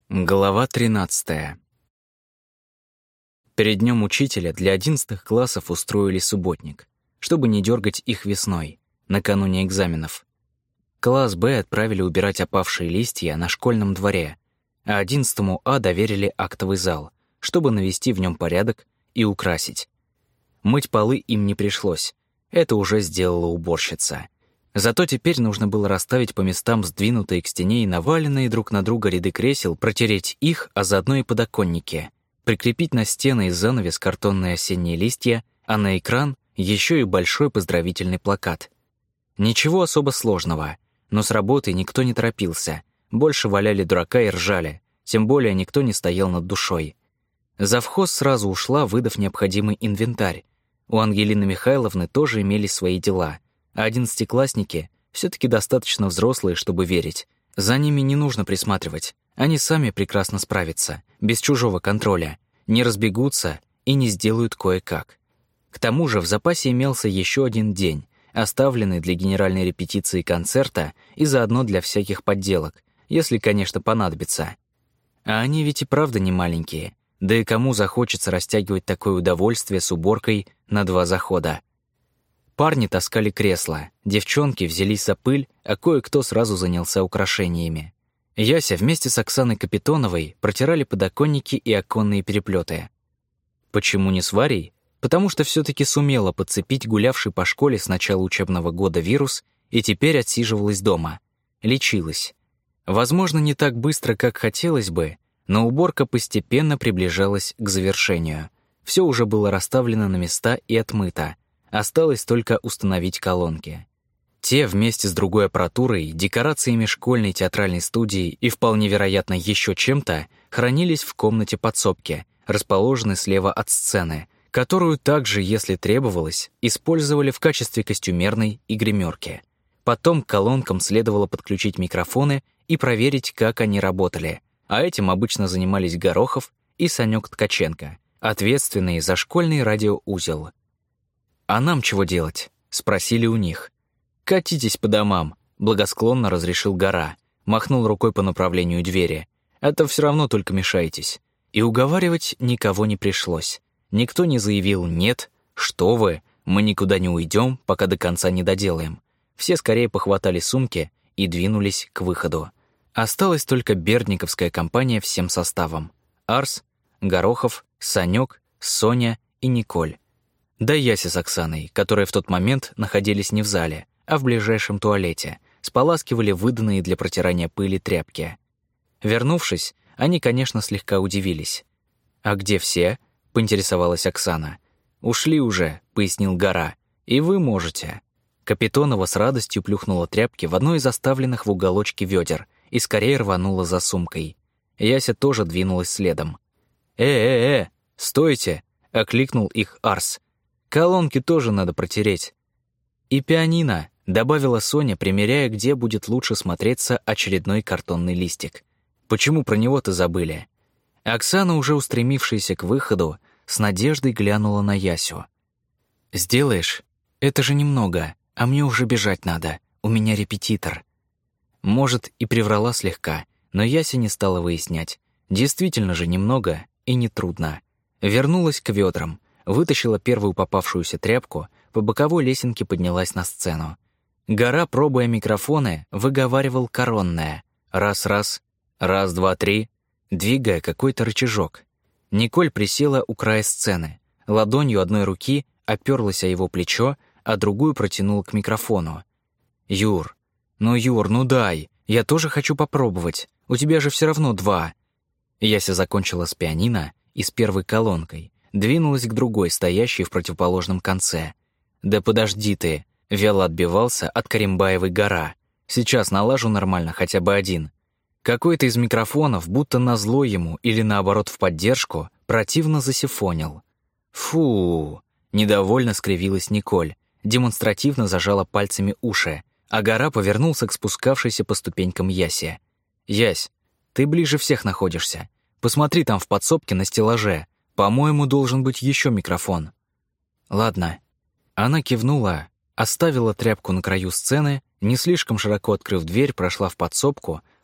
Глава 13. Перед днем учителя для 11 классов устроили субботник, чтобы не дергать их весной, накануне экзаменов. Класс Б отправили убирать опавшие листья на школьном дворе, а 11 А доверили актовый зал, чтобы навести в нем порядок и украсить. Мыть полы им не пришлось, это уже сделала уборщица. Зато теперь нужно было расставить по местам сдвинутые к стене и наваленные друг на друга ряды кресел, протереть их, а заодно и подоконники, прикрепить на стены и занавес картонные осенние листья, а на экран еще и большой поздравительный плакат. Ничего особо сложного, но с работы никто не торопился, больше валяли дурака и ржали, тем более никто не стоял над душой. Завхоз сразу ушла, выдав необходимый инвентарь. У Ангелины Михайловны тоже имелись свои дела, а 11-классники все-таки достаточно взрослые, чтобы верить. За ними не нужно присматривать, они сами прекрасно справятся, без чужого контроля, не разбегутся и не сделают кое-как. К тому же в запасе имелся еще один день, оставленный для генеральной репетиции концерта и заодно для всяких подделок, если, конечно, понадобится. А они ведь и правда не маленькие, да и кому захочется растягивать такое удовольствие с уборкой на 2 захода. Парни таскали кресла, девчонки взялись за пыль, а кое-кто сразу занялся украшениями. Яся вместе с Оксаной Капитоновой протирали подоконники и оконные переплеты. Почему не с Варей? Потому что все-таки сумела подцепить гулявший по школе с начала учебного года вирус и теперь отсиживалась дома. Лечилась. Возможно, не так быстро, как хотелось бы, но уборка постепенно приближалась к завершению. Все уже было расставлено на места и отмыто. Осталось только установить колонки. Те вместе с другой аппаратурой, декорациями школьной театральной студии и, вполне вероятно, еще чем-то, хранились в комнате подсобки, расположенной слева от сцены, которую также, если требовалось, использовали в качестве костюмерной и гримерки. Потом к колонкам следовало подключить микрофоны и проверить, как они работали, а этим обычно занимались Горохов и Санёк Ткаченко, ответственные за школьный радиоузел. «А нам чего делать?» — спросили у них. «Катитесь по домам», — благосклонно разрешил Гора, махнул рукой по направлению двери. «Это все равно только мешаетесь». И уговаривать никого не пришлось. Никто не заявил «нет», «что вы», «мы никуда не уйдем, пока до конца не доделаем». Все скорее похватали сумки и двинулись к выходу. Осталась только бердниковская компания всем составом. Арс, Горохов, Санёк, Соня и Николь. Да Яся с Оксаной, которые в тот момент находились не в зале, а в ближайшем туалете, споласкивали выданные для протирания пыли тряпки. Вернувшись, они, конечно, слегка удивились. «А где все?» — поинтересовалась Оксана. «Ушли уже», — пояснил Гора. «И вы можете». Капитонова с радостью плюхнула тряпки в одно из оставленных в уголочке ведер и скорее рванула за сумкой. Яся тоже двинулась следом. Стойте!» — окликнул их Арс. «Колонки тоже надо протереть». «И пианино», — добавила Соня, примеряя, где будет лучше смотреться очередной картонный листик. «Почему про него-то забыли?» Оксана, уже устремившаяся к выходу, с надеждой глянула на Ясю. «Сделаешь? Это же немного, а мне уже бежать надо, у меня репетитор». Может, и приврала слегка, но Яся не стала выяснять. Действительно же немного и нетрудно. Вернулась к ведрам, вытащила первую попавшуюся тряпку, по боковой лесенке поднялась на сцену. Гора, пробуя микрофоны, выговаривал коронное. Раз-раз, раз-два-три, двигая какой-то рычажок. Николь присела у края сцены, ладонью одной руки оперлась о его плечо, а другую протянула к микрофону. «Юр, ну дай, я тоже хочу попробовать, у тебя же все равно 2». Яся закончила с пианино и с первой колонкой, двинулась к другой, стоящей в противоположном конце. «Да подожди ты!» — вяло отбивался от Каримбаевой Гора. «Сейчас налажу нормально хотя бы один». Какой-то из микрофонов, будто назло ему или наоборот в поддержку, противно засифонил. «Фу!» — недовольно скривилась Николь, демонстративно зажала пальцами уши, а Гора повернулся к спускавшейся по ступенькам Ясе. «Ясь, ты ближе всех находишься. Посмотри там в подсобке на стеллаже. По-моему, должен быть еще микрофон». «Ладно». Она кивнула, оставила тряпку на краю сцены, не слишком широко открыв дверь, прошла в подсобку,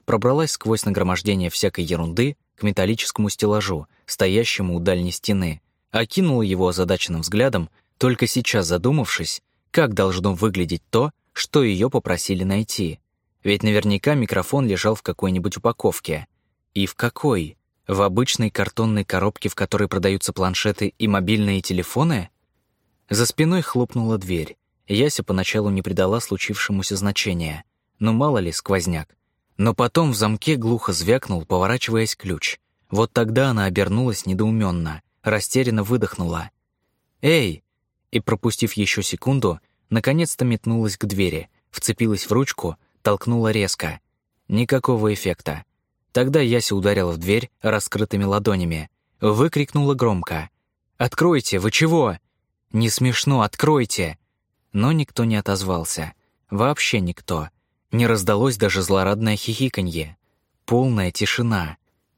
пробралась сквозь нагромождение всякой ерунды к металлическому стеллажу, стоящему у дальней стены, окинула его озадаченным взглядом, только сейчас задумавшись, как должно выглядеть то, что ее попросили найти. Ведь наверняка микрофон лежал в какой-нибудь упаковке. И в какой? В обычной картонной коробке, в которой продаются планшеты и мобильные телефоны? За спиной хлопнула дверь. Яся поначалу не придала случившемуся значения. Ну мало ли, сквозняк. Но потом в замке глухо звякнул, поворачиваясь ключ. Вот тогда она обернулась недоуменно, растерянно выдохнула. «Эй!» И, пропустив еще секунду, наконец-то метнулась к двери, вцепилась в ручку, толкнула резко. Никакого эффекта. Тогда Яся ударила в дверь раскрытыми ладонями. Выкрикнула громко. «Откройте! Вы чего?» «Не смешно! Откройте!» Но никто не отозвался. Вообще никто. Не раздалось даже злорадное хихиканье. Полная тишина.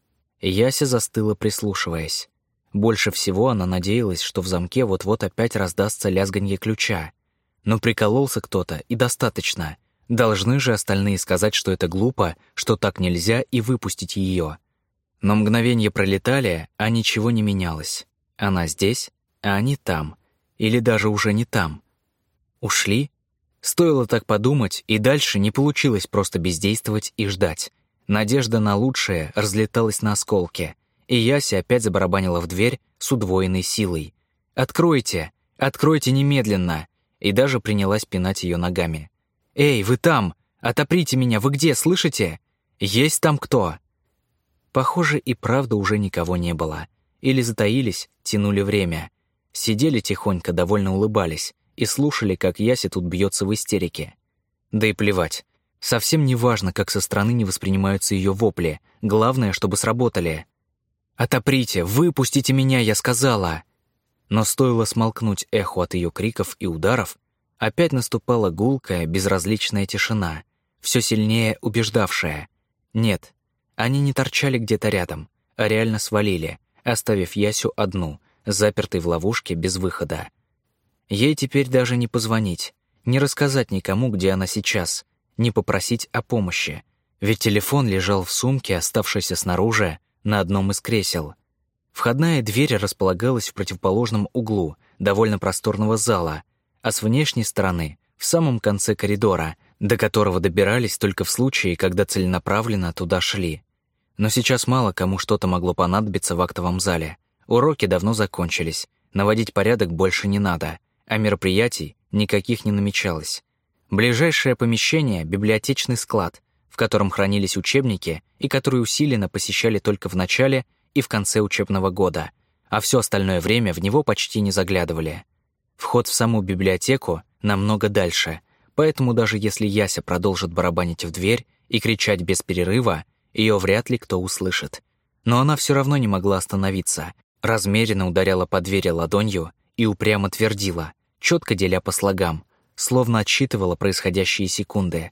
Яся застыла, прислушиваясь. Больше всего она надеялась, что в замке вот-вот опять раздастся лязганье ключа. Но прикололся кто-то, и достаточно. Должны же остальные сказать, что это глупо, что так нельзя, и выпустить ее. Но мгновения пролетали, а ничего не менялось. Она здесь, а они там. Или даже уже не там. Ушли? Стоило так подумать, и дальше не получилось просто бездействовать и ждать. Надежда на лучшее разлеталась на осколки, и Яся опять забарабанила в дверь с удвоенной силой. «Откройте! Откройте немедленно!» И даже принялась пинать ее ногами. «Эй, вы там! Отоприте меня! Вы где, слышите? Есть там кто?» Похоже, и правда уже никого не было. Или затаились, тянули время. Сидели тихонько, довольно улыбались и слушали, как Яся тут бьется в истерике. Да и плевать. Совсем не важно, как со стороны не воспринимаются ее вопли. Главное, чтобы сработали. «Отоприте! Выпустите меня, я сказала!» Но стоило смолкнуть эхо от ее криков и ударов, опять наступала гулкая, безразличная тишина, все сильнее убеждавшая. Нет, они не торчали где-то рядом, а реально свалили, оставив Ясю одну, запертой в ловушке без выхода. Ей теперь даже не позвонить, не рассказать никому, где она сейчас, не попросить о помощи, ведь телефон лежал в сумке, оставшейся снаружи, на одном из кресел. Входная дверь располагалась в противоположном углу довольно просторного зала, а с внешней стороны, в самом конце коридора, до которого добирались только в случае, когда целенаправленно туда шли. Но сейчас мало кому что-то могло понадобиться в актовом зале. Уроки давно закончились, наводить порядок больше не надо, а мероприятий никаких не намечалось. Ближайшее помещение — библиотечный склад, в котором хранились учебники и которые усиленно посещали только в начале и в конце учебного года, а все остальное время в него почти не заглядывали. Вход в саму библиотеку намного дальше, поэтому даже если Яся продолжит барабанить в дверь и кричать без перерыва, ее вряд ли кто услышит. Но она все равно не могла остановиться, размеренно ударяла по двери ладонью и упрямо твердила, четко деля по слогам, словно отсчитывала происходящие секунды.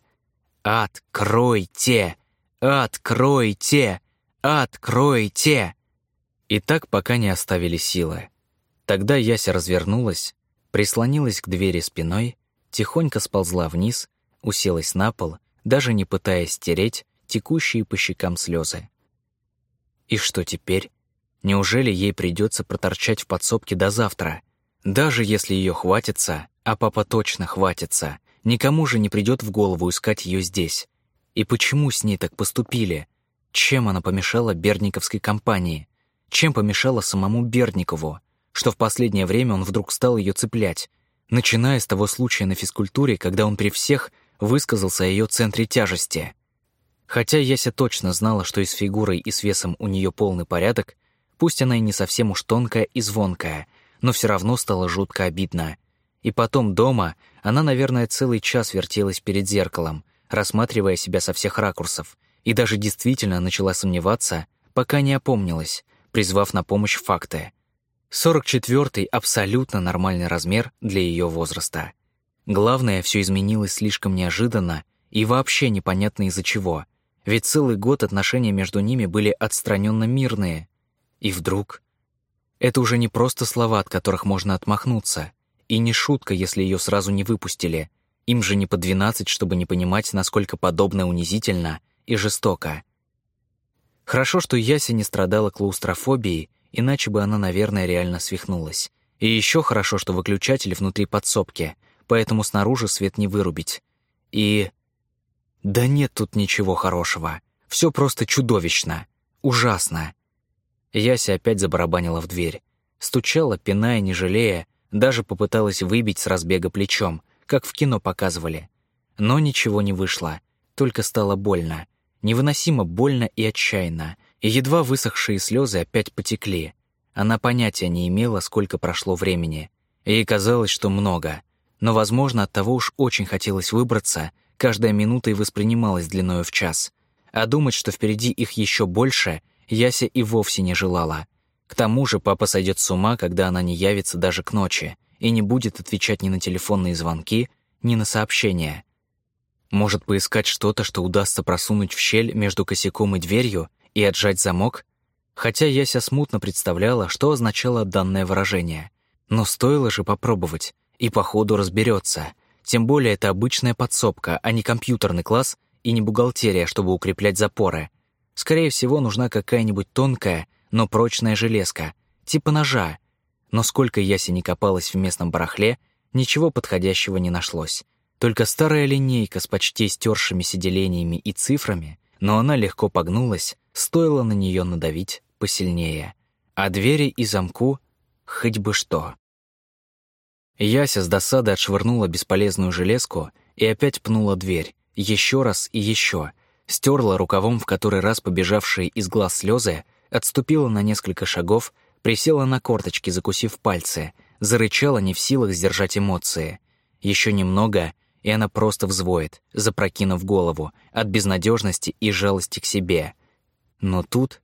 «Откройте! Откройте! Откройте!» И так пока не оставили силы. Тогда Яся развернулась, прислонилась к двери спиной, тихонько сползла вниз, уселась на пол, даже не пытаясь стереть текущие по щекам слезы. И что теперь? Неужели ей придется проторчать в подсобке до завтра? Даже если ее хватится, а папа точно хватится, никому же не придет в голову искать ее здесь. И почему с ней так поступили? Чем она помешала Бердниковской компании? Чем помешала самому Бердникову, что в последнее время он вдруг стал ее цеплять, начиная с того случая на физкультуре, когда он при всех высказался о ее центре тяжести? Хотя Яся точно знала, что и с фигурой, и с весом у нее полный порядок, пусть она и не совсем уж тонкая и звонкая, но все равно стало жутко обидно. И потом дома она, наверное, целый час вертелась перед зеркалом, рассматривая себя со всех ракурсов, и даже действительно начала сомневаться, пока не опомнилась, призвав на помощь факты. 44-й — абсолютно нормальный размер для ее возраста. Главное, все изменилось слишком неожиданно и вообще непонятно из-за чего, ведь целый год отношения между ними были отстраненно мирные. И вдруг... Это уже не просто слова, от которых можно отмахнуться, и не шутка, если ее сразу не выпустили. Им же не по 12, чтобы не понимать, насколько подобное унизительно и жестоко. Хорошо, что Яся не страдала клаустрофобией, иначе бы она, наверное, реально свихнулась. И еще хорошо, что выключатель внутри подсобки, поэтому снаружи свет не вырубить. И... Да нет тут ничего хорошего. Все просто чудовищно. Ужасно. Яся опять забарабанила в дверь. Стучала, пиная, не жалея, даже попыталась выбить с разбега плечом, как в кино показывали. Но ничего не вышло, только стало больно. Невыносимо больно и отчаянно, и едва высохшие слезы опять потекли. Она понятия не имела, сколько прошло времени. Ей казалось, что много. Но, возможно, от того уж очень хотелось выбраться, каждая минута и воспринималась длиною в час. А думать, что впереди их еще больше, Яся и вовсе не желала. К тому же папа сойдет с ума, когда она не явится даже к ночи и не будет отвечать ни на телефонные звонки, ни на сообщения. Может, поискать что-то, что удастся просунуть в щель между косяком и дверью и отжать замок? Хотя Яся смутно представляла, что означало данное выражение. Но стоило же попробовать, и по ходу разберется. Тем более это обычная подсобка, а не компьютерный класс и не бухгалтерия, чтобы укреплять запоры. Скорее всего, нужна какая-нибудь тонкая, но прочная железка, типа ножа. Но сколько Яся не копалась в местном барахле, ничего подходящего не нашлось. Только старая линейка с почти стершимися делениями и цифрами, но она легко погнулась, стоило на нее надавить посильнее. А двери и замку хоть бы что. Яся с досадой отшвырнула бесполезную железку и опять пнула дверь, еще раз и еще, стерла рукавом в который раз побежавшие из глаз слезы, отступила на несколько шагов, присела на корточки, закусив пальцы, зарычала, не в силах сдержать эмоции. Еще немного, и она просто взвоет, запрокинув голову, от безнадежности и жалости к себе. Но тут...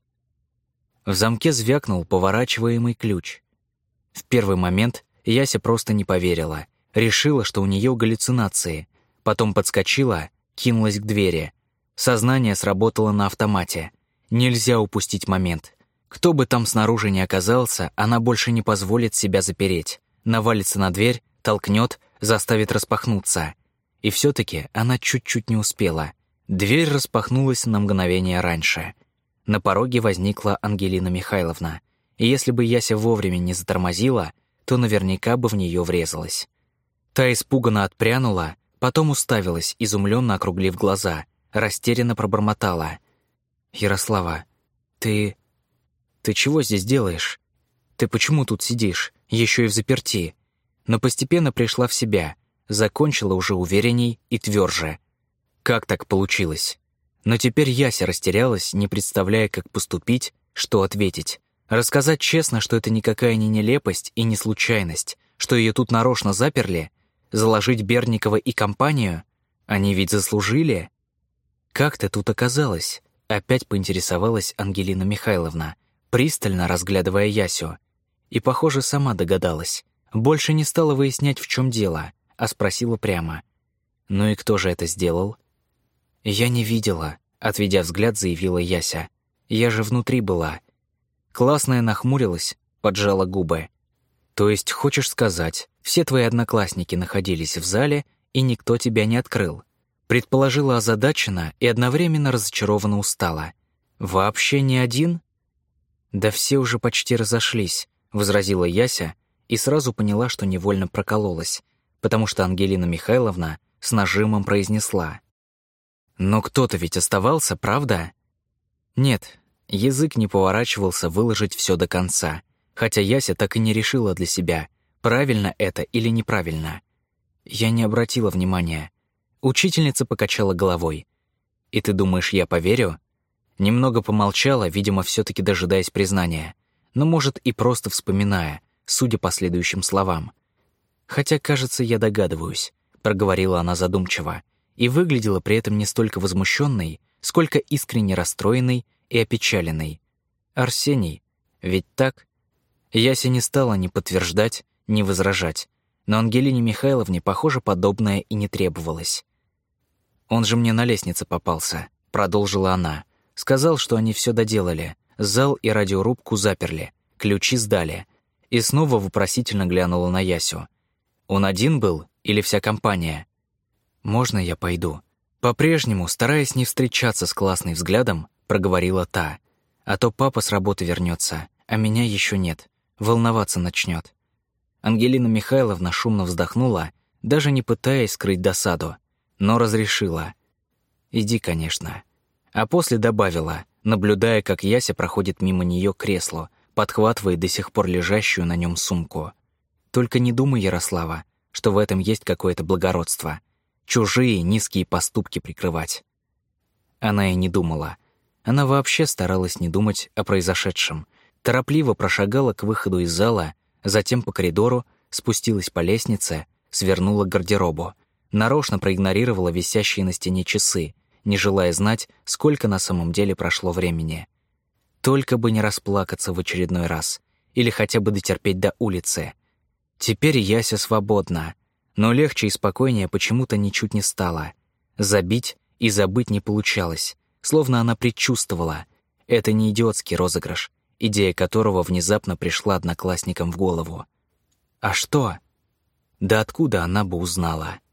В замке звякнул поворачиваемый ключ. В первый момент Яся просто не поверила, решила, что у нее галлюцинации, потом подскочила, кинулась к двери. Сознание сработало на автомате. Нельзя упустить момент. Кто бы там снаружи ни оказался, она больше не позволит себя запереть. Навалится на дверь, толкнет, заставит распахнуться. И все-таки она чуть-чуть не успела. Дверь распахнулась на мгновение раньше. На пороге возникла Ангелина Михайловна. И если бы Яся вовремя не затормозила, то наверняка бы в нее врезалась. Та испуганно отпрянула, потом уставилась, изумленно округлив глаза, растерянно пробормотала. «Ярослава, ты чего здесь делаешь? Ты почему тут сидишь, еще и взаперти?» Но постепенно пришла в себя, закончила уже уверенней и тверже. Как так получилось? Но теперь Яся растерялась, не представляя, как поступить, что ответить. Рассказать честно, что это никакая не нелепость и не случайность, что ее тут нарочно заперли? Заложить Берникова и компанию? Они ведь заслужили? «Как ты тут оказалась?» — опять поинтересовалась Ангелина Михайловна, пристально разглядывая Ясю. И, похоже, сама догадалась. Больше не стала выяснять, в чем дело, а спросила прямо. «Ну и кто же это сделал?» «Я не видела», — отведя взгляд, заявила Яся. «Я же внутри была». Классная нахмурилась, поджала губы. «То есть, хочешь сказать, все твои одноклассники находились в зале, и никто тебя не открыл?» Предположила озадаченно и одновременно разочарованно устала. «Вообще ни один?» «Да все уже почти разошлись», — возразила Яся и сразу поняла, что невольно прокололась, потому что Ангелина Михайловна с нажимом произнесла. «Но кто-то ведь оставался, правда?» Нет, язык не поворачивался выложить все до конца, хотя Яся так и не решила для себя, правильно это или неправильно. Я не обратила внимания. Учительница покачала головой. «И ты думаешь, я поверю?» Немного помолчала, видимо, все-таки дожидаясь признания, но, может, и просто вспоминая, судя по следующим словам. «Хотя, кажется, я догадываюсь», — проговорила она задумчиво, и выглядела при этом не столько возмущенной, сколько искренне расстроенной и опечаленной. «Арсений, ведь так?» Яся не стала ни подтверждать, ни возражать, но Ангелине Михайловне, похоже, подобное и не требовалось. «Он же мне на лестнице попался», — продолжила она. «Сказал, что они все доделали, зал и радиорубку заперли, ключи сдали». И снова вопросительно глянула на Ясю. «Он один был или вся компания?» «Можно я пойду?» По-прежнему, стараясь не встречаться с классной взглядом, проговорила та. «А то папа с работы вернется, а меня еще нет. Волноваться начнет». Ангелина Михайловна шумно вздохнула, даже не пытаясь скрыть досаду, но разрешила. «Иди, конечно». А после добавила, наблюдая, как Яся проходит мимо нее к креслу, подхватывая до сих пор лежащую на нем сумку. «Только не думай, Ярослава, что в этом есть какое-то благородство. Чужие низкие поступки прикрывать». Она и не думала. Она вообще старалась не думать о произошедшем. Торопливо прошагала к выходу из зала, затем по коридору, спустилась по лестнице, свернула к гардеробу, нарочно проигнорировала висящие на стене часы, не желая знать, сколько на самом деле прошло времени. Только бы не расплакаться в очередной раз, или хотя бы дотерпеть до улицы. Теперь Яся свободна, но легче и спокойнее почему-то ничуть не стало. Забить и забыть не получалось, словно она предчувствовала. Это не идиотский розыгрыш, идея которого внезапно пришла одноклассникам в голову. А что? Да откуда она бы узнала?